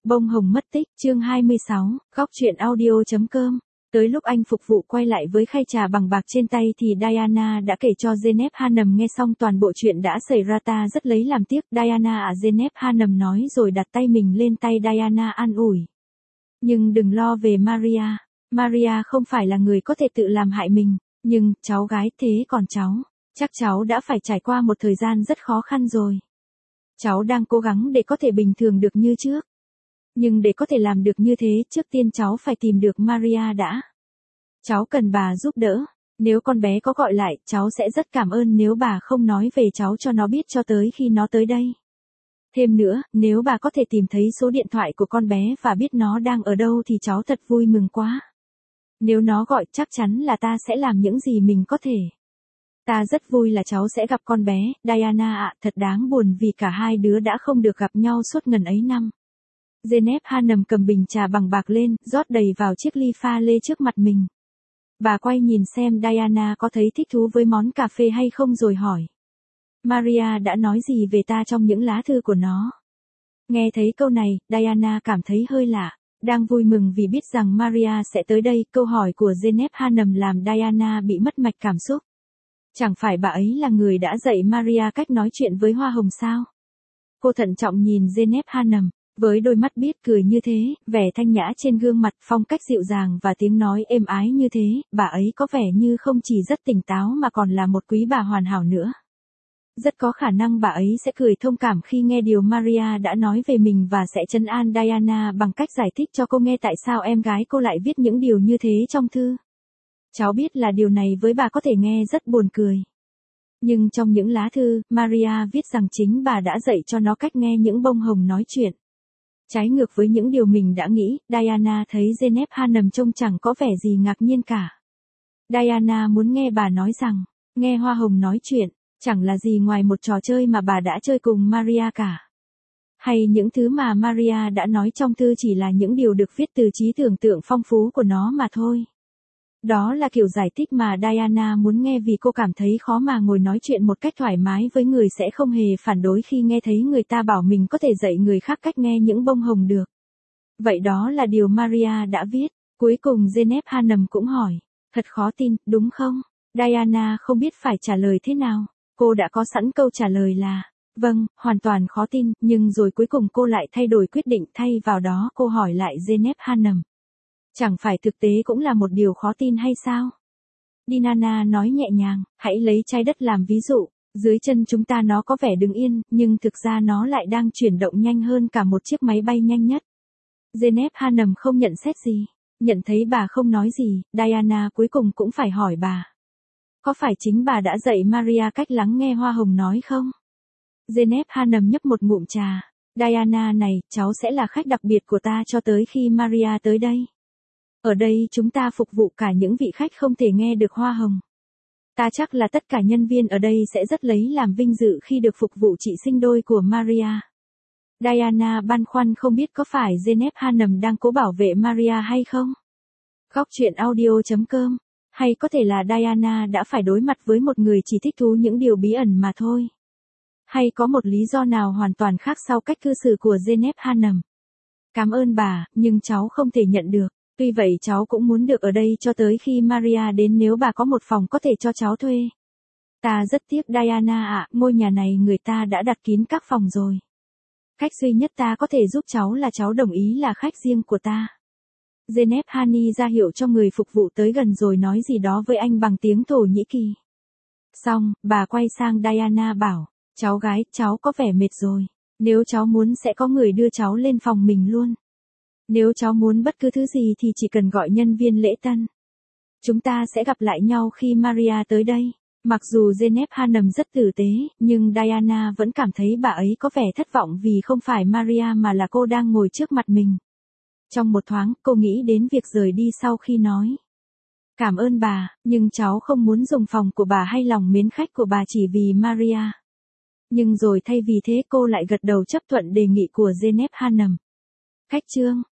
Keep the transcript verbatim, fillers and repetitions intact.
Bông hồng mất tích, chương hai mươi sáu, góc truyện audio.com. Tới lúc anh phục vụ quay lại với khay trà bằng bạc trên tay thì Diana đã kể cho Zeynep Hanım nghe xong toàn bộ chuyện đã xảy ra. Ta rất lấy làm tiếc. Diana à, Zeynep Hanım nói rồi đặt tay mình lên tay Diana an ủi. Nhưng đừng lo về Maria. Maria không phải là người có thể tự làm hại mình. Nhưng, cháu gái, thế còn cháu? Chắc cháu đã phải trải qua một thời gian rất khó khăn rồi. Cháu đang cố gắng để có thể bình thường được như trước. Nhưng để có thể làm được như thế, trước tiên cháu phải tìm được Maria đã. Cháu cần bà giúp đỡ. Nếu con bé có gọi lại, cháu sẽ rất cảm ơn nếu bà không nói về cháu cho nó biết cho tới khi nó tới đây. Thêm nữa, nếu bà có thể tìm thấy số điện thoại của con bé và biết nó đang ở đâu thì cháu thật vui mừng quá. Nếu nó gọi, chắc chắn là ta sẽ làm những gì mình có thể. Ta rất vui là cháu sẽ gặp con bé. Diana ạ, thật đáng buồn vì cả hai đứa đã không được gặp nhau suốt ngần ấy năm. Zeynep Hanım cầm bình trà bằng bạc lên, rót đầy vào chiếc ly pha lê trước mặt mình. Bà quay nhìn xem Diana có thấy thích thú với món cà phê hay không rồi hỏi. Maria đã nói gì về ta trong những lá thư của nó? Nghe thấy câu này, Diana cảm thấy hơi lạ. Đang vui mừng vì biết rằng Maria sẽ tới đây, câu hỏi của Zeynep Hanım làm Diana bị mất mạch cảm xúc. Chẳng phải bà ấy là người đã dạy Maria cách nói chuyện với hoa hồng sao? Cô thận trọng nhìn Zeynep Hanım. Với đôi mắt biết cười như thế, vẻ thanh nhã trên gương mặt, phong cách dịu dàng và tiếng nói êm ái như thế, bà ấy có vẻ như không chỉ rất tỉnh táo mà còn là một quý bà hoàn hảo nữa. Rất có khả năng bà ấy sẽ cười thông cảm khi nghe điều Maria đã nói về mình và sẽ trấn an Diana bằng cách giải thích cho cô nghe tại sao em gái cô lại viết những điều như thế trong thư. Cháu biết là điều này với bà có thể nghe rất buồn cười. Nhưng trong những lá thư, Maria viết rằng chính bà đã dạy cho nó cách nghe những bông hồng nói chuyện. Trái ngược với những điều mình đã nghĩ, Diana thấy Zeynep Hanım trông chẳng có vẻ gì ngạc nhiên cả. Diana muốn nghe bà nói rằng, nghe hoa hồng nói chuyện, chẳng là gì ngoài một trò chơi mà bà đã chơi cùng Maria cả. Hay những thứ mà Maria đã nói trong thư chỉ là những điều được viết từ trí tưởng tượng phong phú của nó mà thôi. Đó là kiểu giải thích mà Diana muốn nghe vì cô cảm thấy khó mà ngồi nói chuyện một cách thoải mái với người sẽ không hề phản đối khi nghe thấy người ta bảo mình có thể dạy người khác cách nghe những bông hồng được. Vậy đó là điều Maria đã viết. Cuối cùng Zeynep Hanım cũng hỏi. Thật khó tin, đúng không? Diana không biết phải trả lời thế nào. Cô đã có sẵn câu trả lời là, vâng, hoàn toàn khó tin, nhưng rồi cuối cùng cô lại thay đổi quyết định, thay vào đó cô hỏi lại Zeynep Hanım. Chẳng phải thực tế cũng là một điều khó tin hay sao? Dinana nói nhẹ nhàng, hãy lấy trái đất làm ví dụ, dưới chân chúng ta nó có vẻ đứng yên, nhưng thực ra nó lại đang chuyển động nhanh hơn cả một chiếc máy bay nhanh nhất. Zeynep Hanım không nhận xét gì, nhận thấy bà không nói gì, Diana cuối cùng cũng phải hỏi bà. Có phải chính bà đã dạy Maria cách lắng nghe hoa hồng nói không? Zeynep Hanım nhấp một ngụm trà. Diana này, cháu sẽ là khách đặc biệt của ta cho tới khi Maria tới đây. Ở đây chúng ta phục vụ cả những vị khách không thể nghe được hoa hồng. Ta chắc là tất cả nhân viên ở đây sẽ rất lấy làm vinh dự khi được phục vụ chị sinh đôi của Maria. Diana băn khoăn không biết có phải Zeynep Hanım đang cố bảo vệ Maria hay không? Góc truyện audio.com. Hay có thể là Diana đã phải đối mặt với một người chỉ thích thú những điều bí ẩn mà thôi. Hay có một lý do nào hoàn toàn khác sau cách cư xử của Zeynep Hanım. Cảm ơn bà, nhưng cháu không thể nhận được. Tuy vậy cháu cũng muốn được ở đây cho tới khi Maria đến nếu bà có một phòng có thể cho cháu thuê. Ta rất tiếc Diana ạ, ngôi nhà này người ta đã đặt kín các phòng rồi. Cách duy nhất ta có thể giúp cháu là cháu đồng ý là khách riêng của ta. Zeynep Hanım ra hiệu cho người phục vụ tới gần rồi nói gì đó với anh bằng tiếng Thổ Nhĩ Kỳ. Xong, bà quay sang Diana bảo, cháu gái, cháu có vẻ mệt rồi. Nếu cháu muốn sẽ có người đưa cháu lên phòng mình luôn. Nếu cháu muốn bất cứ thứ gì thì chỉ cần gọi nhân viên lễ tân. Chúng ta sẽ gặp lại nhau khi Maria tới đây. Mặc dù Zeynep Hanım rất tử tế, nhưng Diana vẫn cảm thấy bà ấy có vẻ thất vọng vì không phải Maria mà là cô đang ngồi trước mặt mình. Trong một thoáng, cô nghĩ đến việc rời đi sau khi nói. Cảm ơn bà, nhưng cháu không muốn dùng phòng của bà hay lòng mến khách của bà chỉ vì Maria. Nhưng rồi thay vì thế cô lại gật đầu chấp thuận đề nghị của Zeynep Hanım. Khách trương,